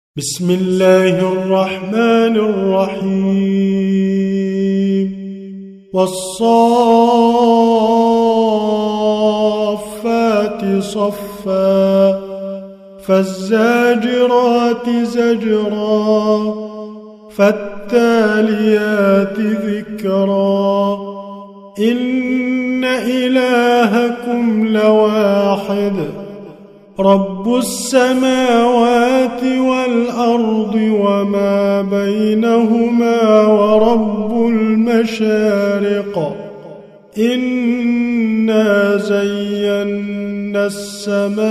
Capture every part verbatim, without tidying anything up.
بسم الله الرحمن الرحيم والصافات صفا فالزاجرات زجرا فالتاليات ذكرا إن إلهكم لواحد رب السماوات والأرض وما بينهما ورب المشارق إنا زينا السماء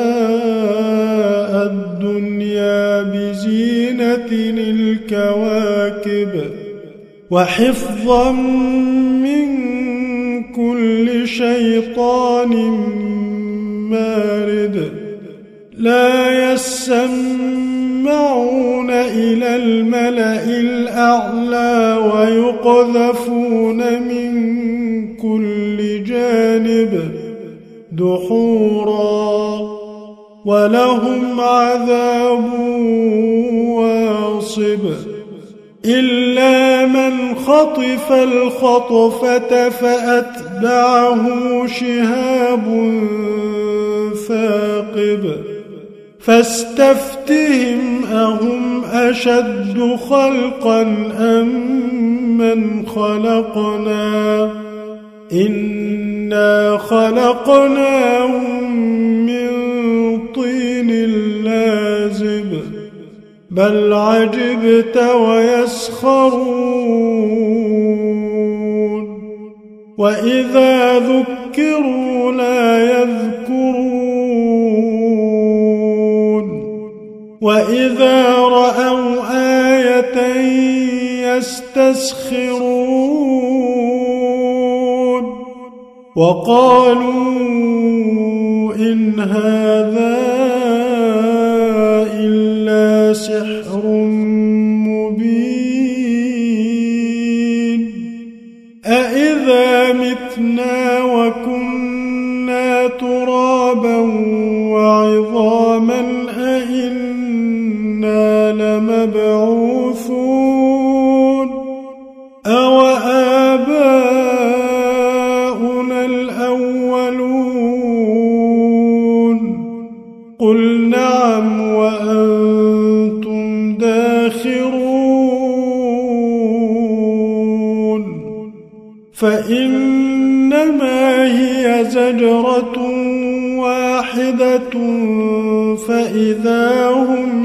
الدنيا بزينة الكواكب وحفظا من كل شيطان مارد لا يسمعون إلى الملأ الأعلى ويقذفون من كل جانب دحورا ولهم عذاب واصب إلا من خطف الخطفة فأتبعه شهاب ثاقب فاستفتهم أهم أشد خلقا أم من خلقنا إنا خلقناهم من طين لازب بل عجبت ويسخرون وإذا ذكروا لا يذكرون وإذا رأوا آية يستسخرون وقالوا إن هذا إلا سحر مبين أإذا متنا وكنا ترابا وعظاما أإنا لمبعوثون أوآباؤنا الأولون قل نعم وأنتم داخرون فإنما هي زجرة واحدة فإذا هم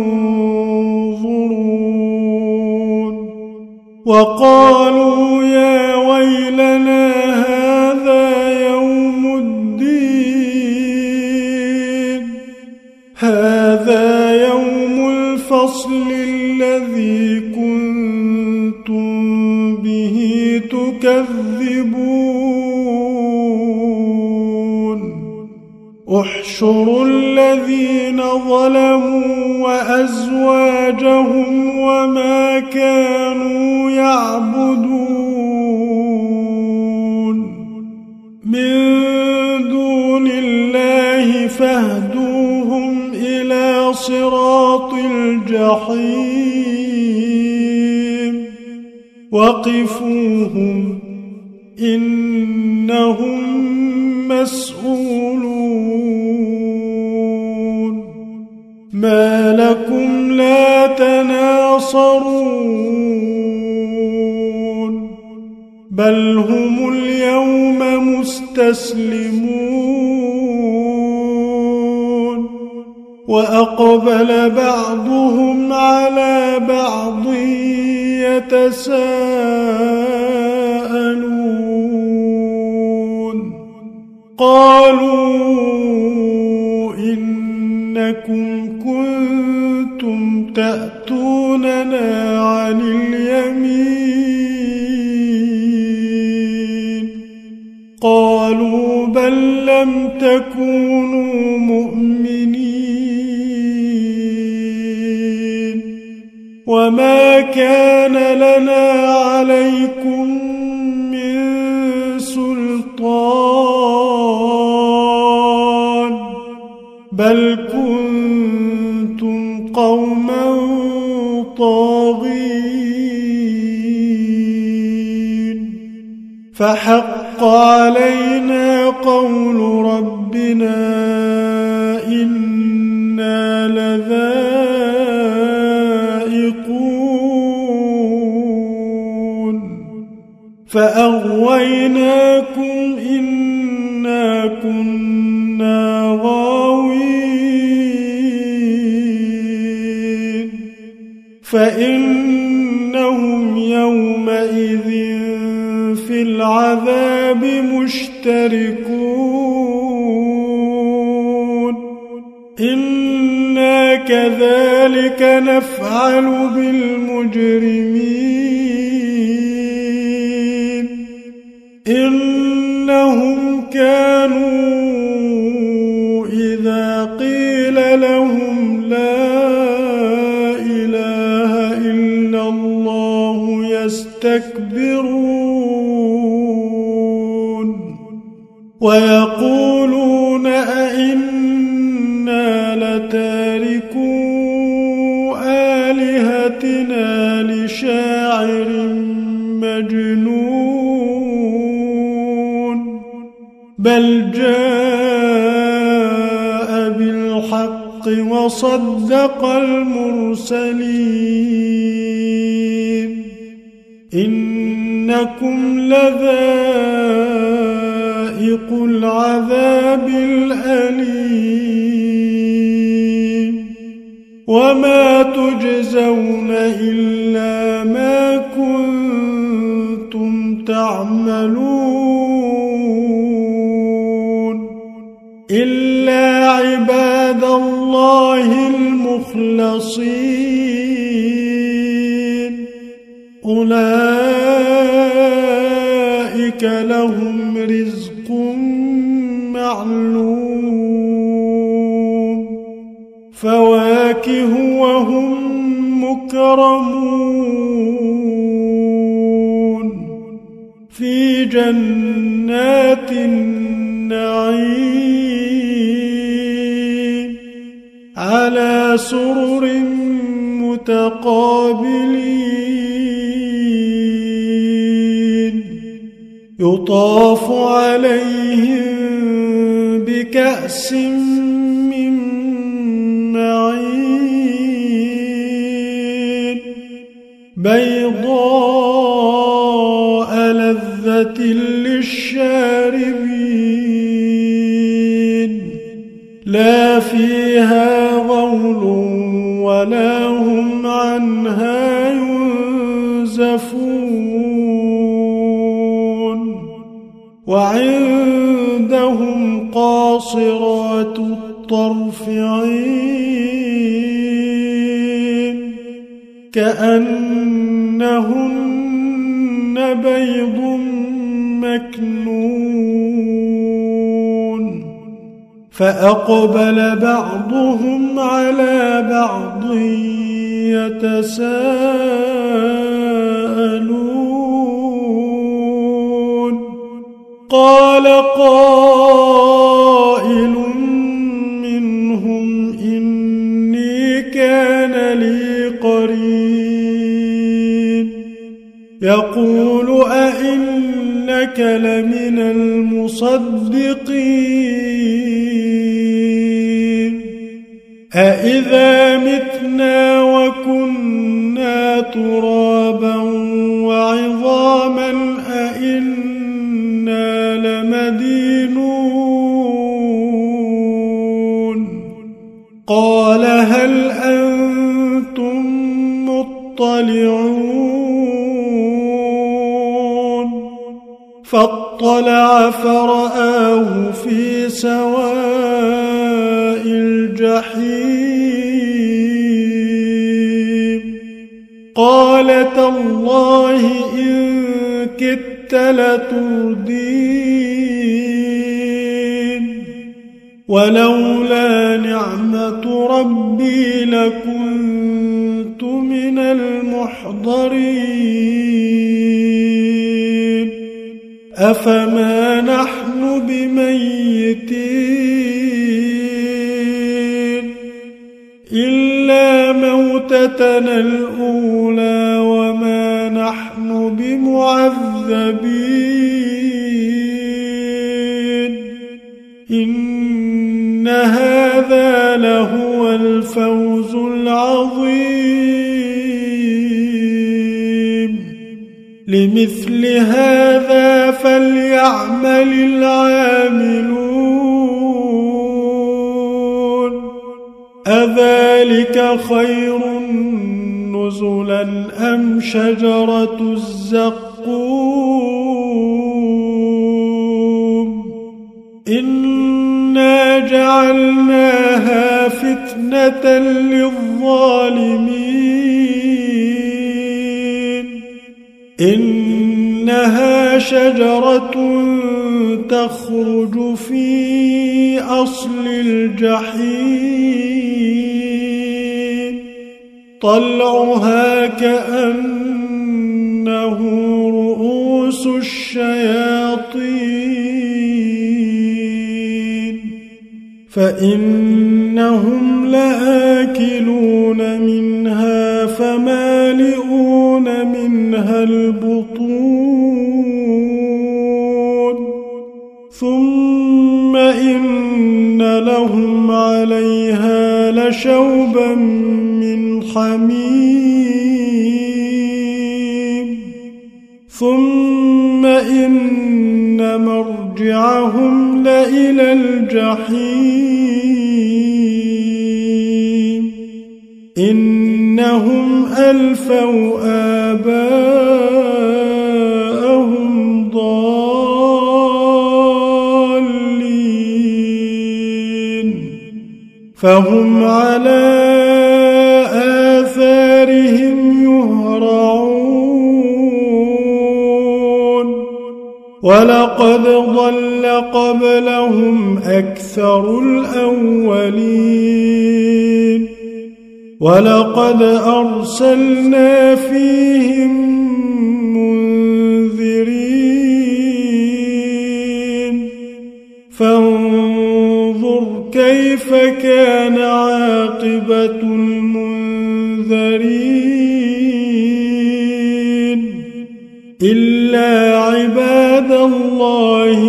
ينظرون وقالوا يا ويلنا هذا يوم الدين هذا يوم الفصل الذي كنتم به تكذبون احشروا الذين ظلموا وأزواجهم وما كانوا يعبدون من دون الله فاهدوهم إلى صراط الجحيم وقفوهم إنهم مسؤولون ما لكم لا تناصرون بل هم اليوم مستسلمون وأقبل بعضهم على بعض يتساءلون قالوا إنكم كنتم تأتوننا عن اليمين قالوا بل لم تكونوا مؤمنين وما كان لنا عليكم من سلطان بل كنتم قوما فحق علينا قول ربنا إنا لذائقون فأغويناكم إنا كنا غاوين فإنهم يومئذ في العذاب مشتركون إنا كذلك نفعل بالمجرمين إنهم كانوا إذا قيل لهم لا إله إلا الله يستكبرون ويقولون أئنا لتاركو آلهتنا لشاعر مجنون بل جاء بالحق وصدق المرسلين إنكم لذائق العذاب الأليم وما تجزون إلا ما كنتم تعملون إلا عباد الله المخلصين أولئك لهم رزق معلوم فواكه وهم مكرمون في جنات النعيم على سرر متقابلين يطاف عليهم بكأس من معين بيضاء لذة للشاربين لا فيها غول ولا هم عنها ينزفون وعندهم قاصرات الطرف عين كأنهن بيض مكنون فأقبل بعضهم على بعض يتساءلون قال قائل منهم إني كان لي قرين يقول أئنك لمن المصدقين أإذا متنا وكنا ترابا وعظاما أئنا لمدينون قال هل أنتم مطلعون فاطلع فرآه في سواء الجحيم قال تالله إن كدت لتردين ولولا نعمة ربي لكنت من المحضرين أفما نحن بميتين إلا موتتنا الأولى وما نحن بمعذبين الفوز العظيم لمثل هذا فليعمل العاملون أذلك خير نزلا أم شجرة الزقوم إنا جعلناها فتنة للظالمين إنها شجرة تخرج في أصل الجحيم طلعها كأنه رؤوس الشياطين فإنهم لآكلون منها فمالئون منها البطون ثم إن لهم عليها لشوبا من حميم ثم إن مرجعهم لإلى الجحيم إنهم ألفوا آباءهم ضالين فهم على آثارهم يهرعون ولقد ضل قبلهم أكثر الأولين ولقد أرسلنا فيهم منذرين فانظر كيف كان عاقبة المنذرين إلا عباد الله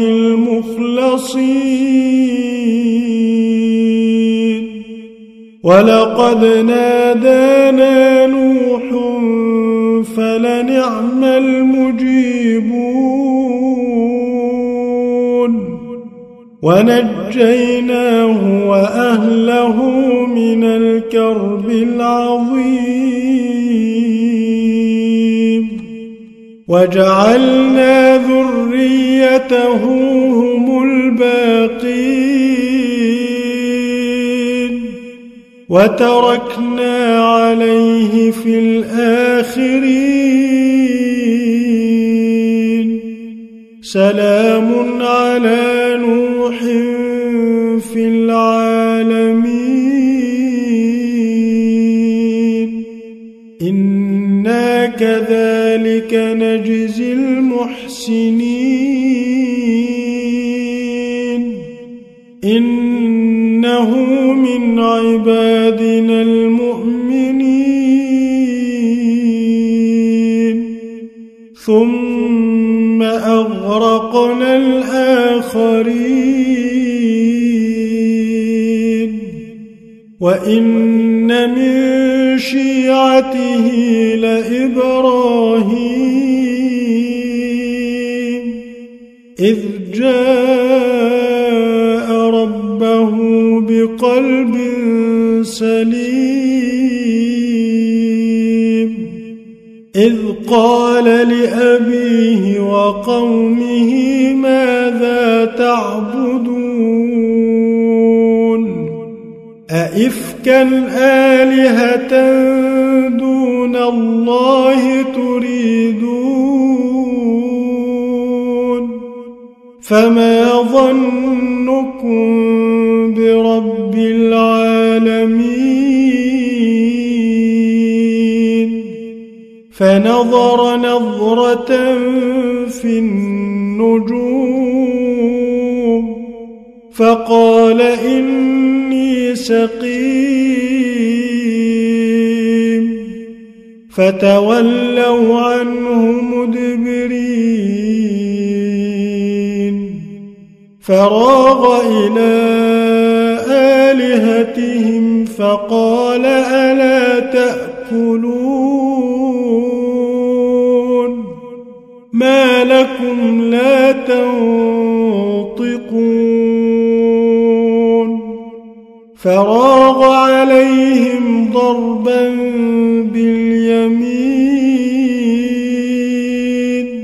المخلصين ولقد نادانا نوح فلنعم المجيبون ونجيناه وأهله من الكرب العظيم وجعلنا ذريته هم الباقين وتركنا عليه في الآخرين سلام على نوح في العالمين إنا كذلك نجزي المحسنين إنه من عبادنا المؤمنين ثم أغرقنا الآخرين وإن من شيعته لإبراهيم إذ جاء ربه بقلب سليم إذ قال لأبيه وقومه ماذا تعبدون أئفكا آلهة دون الله تريدون فما ظنكم برب العالمين فنظر نظرة في النجوم فقال إني سقيم فتولوا عنه مدبرين فراغ إلى آلهتهم فقال قال ألا تأكلون ما لكم لا تنطقون فراغ عليهم ضربا باليمين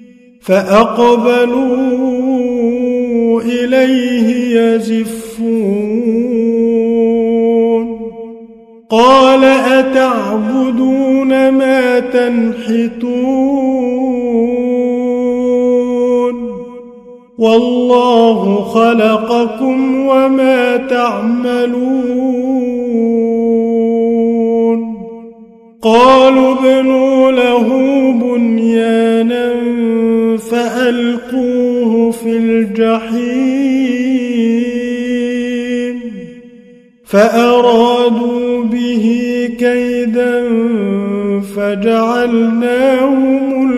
فأقبلوا إليه يزفون قال أتعبدون ما تنحتون والله خلقكم وما تعملون قالوا ابنوا له بنيانا فألقوه في الجحيم فأرادوا به كيدا فجعلناهم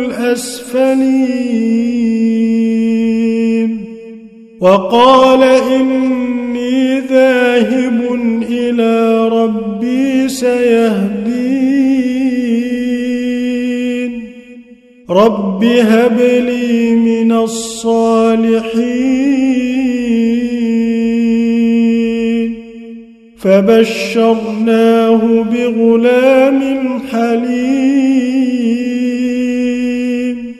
الأسفلين وقال إني ذاهب إلى ربي سيهدين رب هب لي من الصالحين فبشرناه بغلام حليم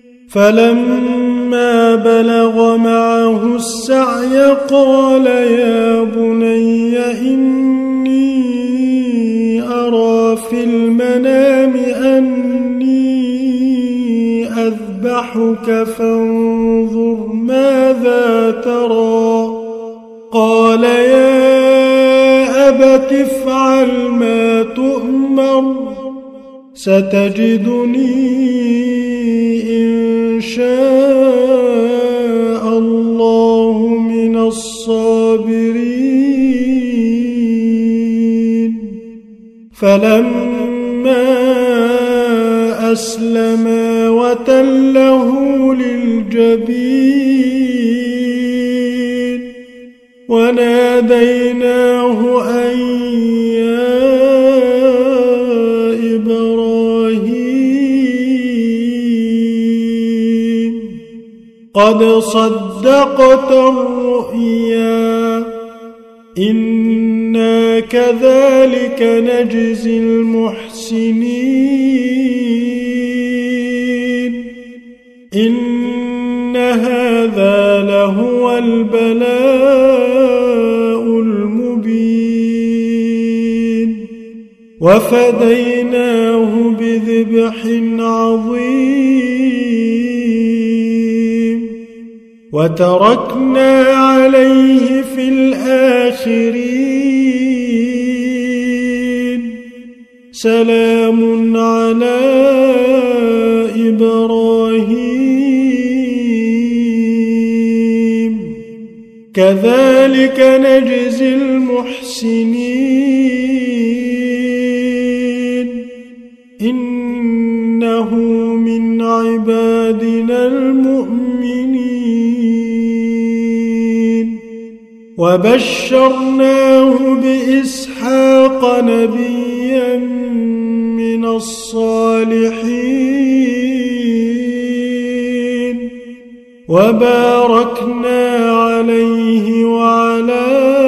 فلما بلغ معه السعي قال يا بني إني أرى في المنام أني أذبحك فانظر ماذا ترى قال يا أبت افعل ما تؤمر ستجدني إن شاء الله من الصابرين فلما أسلما وتله للجبين وناديناه أن يا إبراهيم قد صدقت الرؤيا إنا كذلك نجزي المحسنين إن هذا لهو البلاء المبين وفديناه بذبح عظيم وتركنا عليه في الآخرين سلام على إبراهيم كذلك نجزي المحسنين إنه من عبادنا المؤمنين وبشرناه بإسحاق نبيا من الصالحين وباركنا عليه وعلى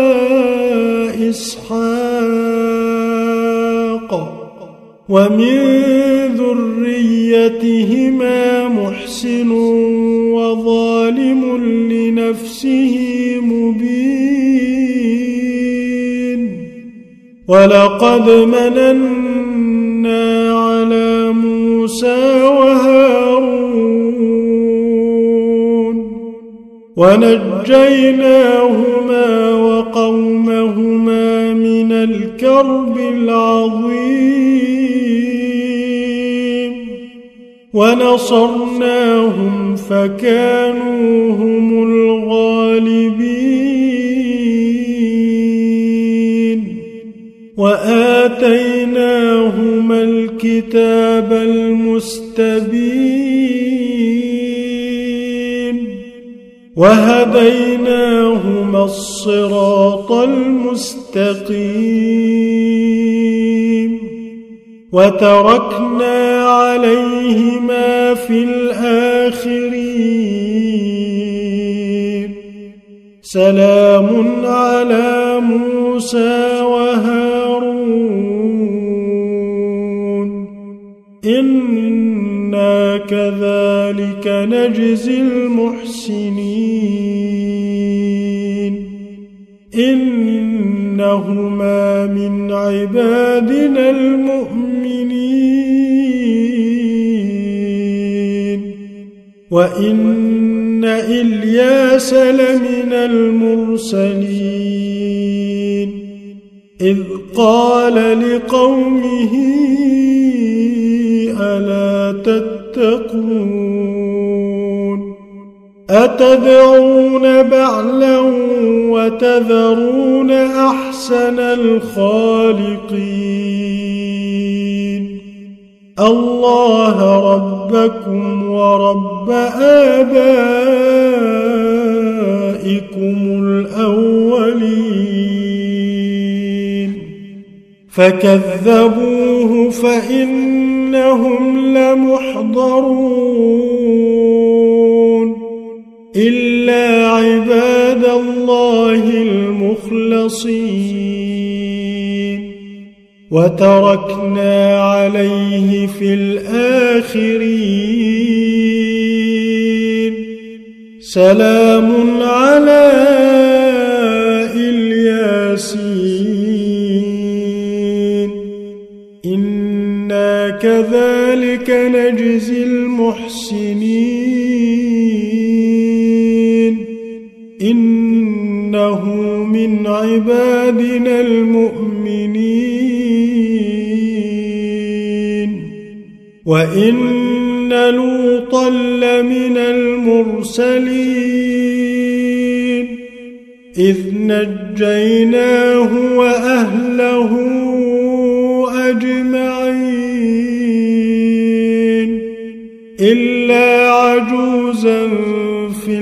إسحاق ومن ذريتهما محسن وظالم لنفسه مبين ولقد مننا على موسى وهارون ونجيناهما وقومهما من الكرب العظيم ونصرناهم فكانوا هم الغالبين وآتيناهما الكتاب المستبين وهديناهما الصراط المستقيم وتركنا عليهما في الآخرين سلام على موسى وهارون إنا كذلك نجزي المحسنين إنهما من عبادنا المؤمنين وإن إلياس لمن المرسلين إذ قال لقومه ألا تتقون أتدعون بعلا وتذرون أحسن الخالقين الله ربكم ورب آبائكم الأولين فكذبوه فإنهم لمحضرون إلا عباد الله المخلصين وتركنا عليه في الآخرين سلام على الياسين إنا كذلك نجزي المحسنين إنه من عبادنا المؤمنين وإن لوطا لمن المرسلين إذ نجيناه وأهله أجمعين إلا عجوزا في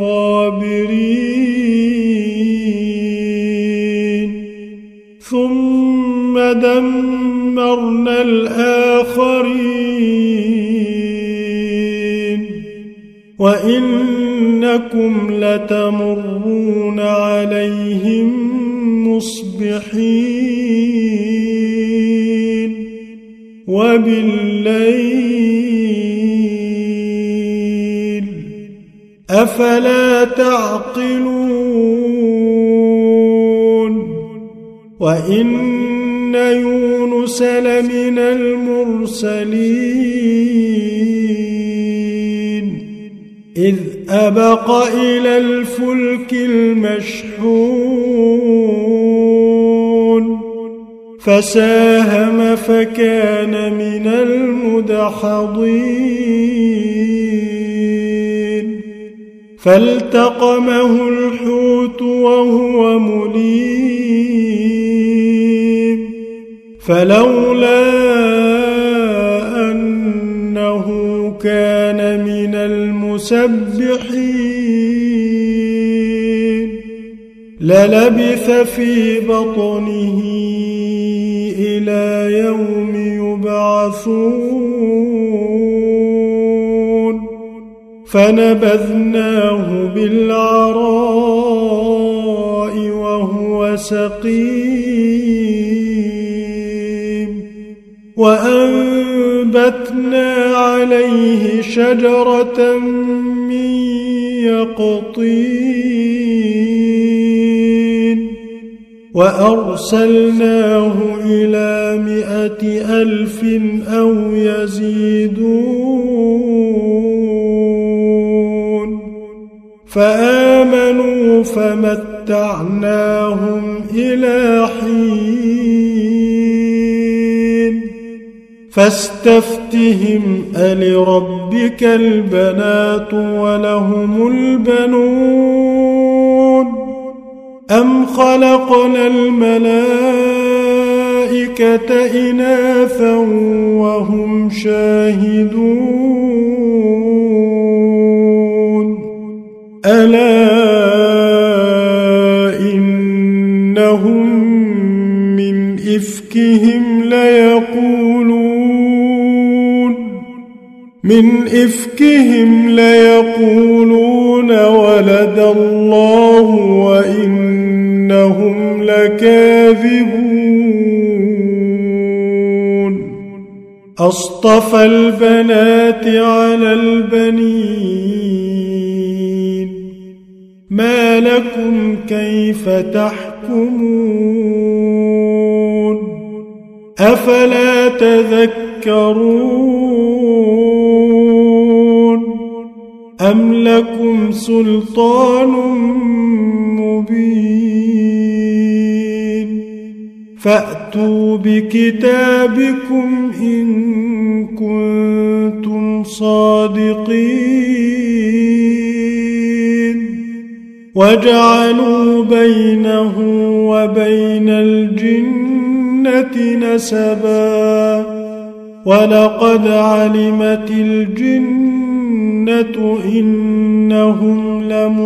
الغابرين ثم دمرنا الآخرين وإنكم لتمرون عليهم مصبحين وبالليل أفلا تعقلون وإن يونس لمن المرسلين إذ أبق إلى الفلك المشحون فساهم فكان من المدحضين فالتقمه الحوت وهو مليم فلولا أنه كان من المسبحين للبث في بطنه إلى يوم يبعثون فنبذناه بالعراء وهو سقيم وأنبتنا عليه شجرة من يقطين وأرسلناه إلى مائة ألف أو يزيدون فآمنوا فمتعناهم إلى حين فاستفتهم ألربك البنات ولهم البنون أم خلقنا الملائكة إناثا وهم شاهدون ألا إنهم من إفكهم إفكهم ليقولون من إفكهم ليقولون ولد الله وإنهم لكاذبون أصطفى البنات على البنين ما لكم كيف تحكمون أفلا تذكرون أم لكم سلطان مبين فأتوا بكتابكم إن كنتم صادقين وجعلوا بينه وبين الجنة نسبا ولقد علمت الجنة إنهم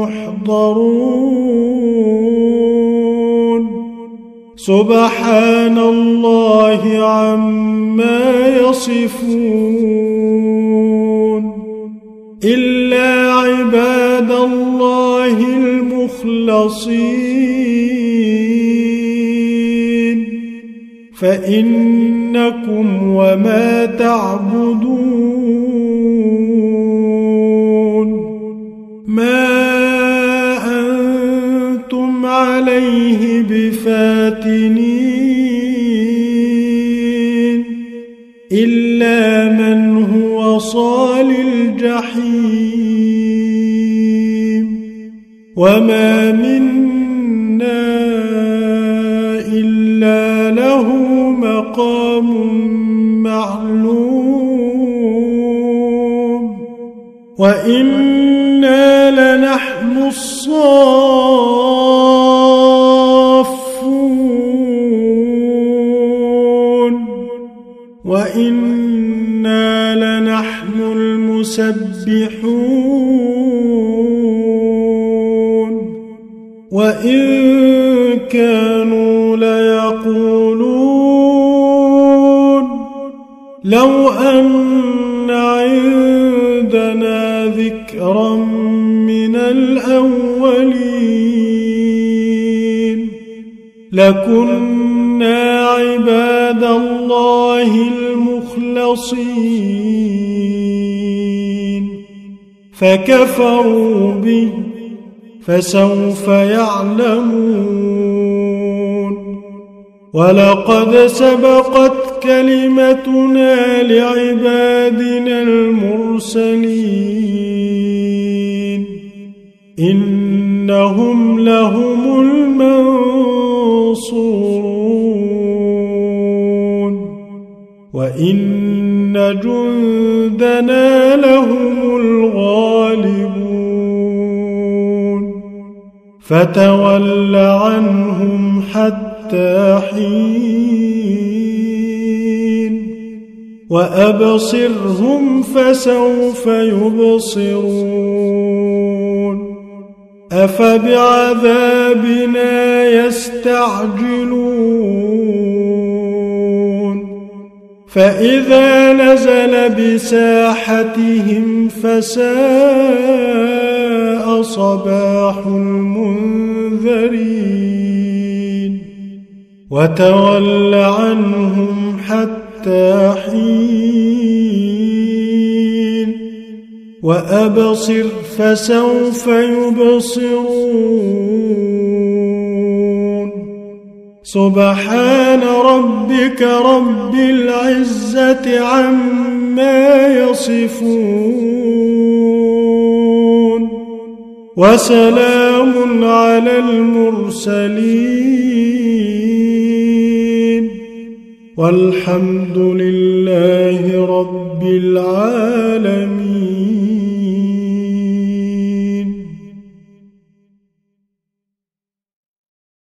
لمحضرون سبحان الله عما يصفون إلا عباد الله المخلصين فإنكم وما تعبدون ما أنتم عليه بفاتنين إلا من هو صال الجحيم وما منا إلا له مقام معلوم وإنا لنحن الصافون وإنا لنحن المسبحون وإن كانوا ليقولون لو أن عندنا ذكرا من الأولين لكنا عباد الله المخلصين فكفروا به فسوف يعلمون ولقد سبقت كلمتنا لعبادنا المرسلين إنهم لهم المنصورون وإن جندنا لهم الغالبون فتول عنهم حتى حين وأبصرهم فسوف يبصرون أفبعذابنا يستعجلون فإذا نزل بساحتهم فساء صباح المنذرين وتول عنهم حتى حين وأبصر فسوف يبصرون سبحان ربك رب العزة عما يصفون وسلام على المرسلين والحمد لله رب العالمين.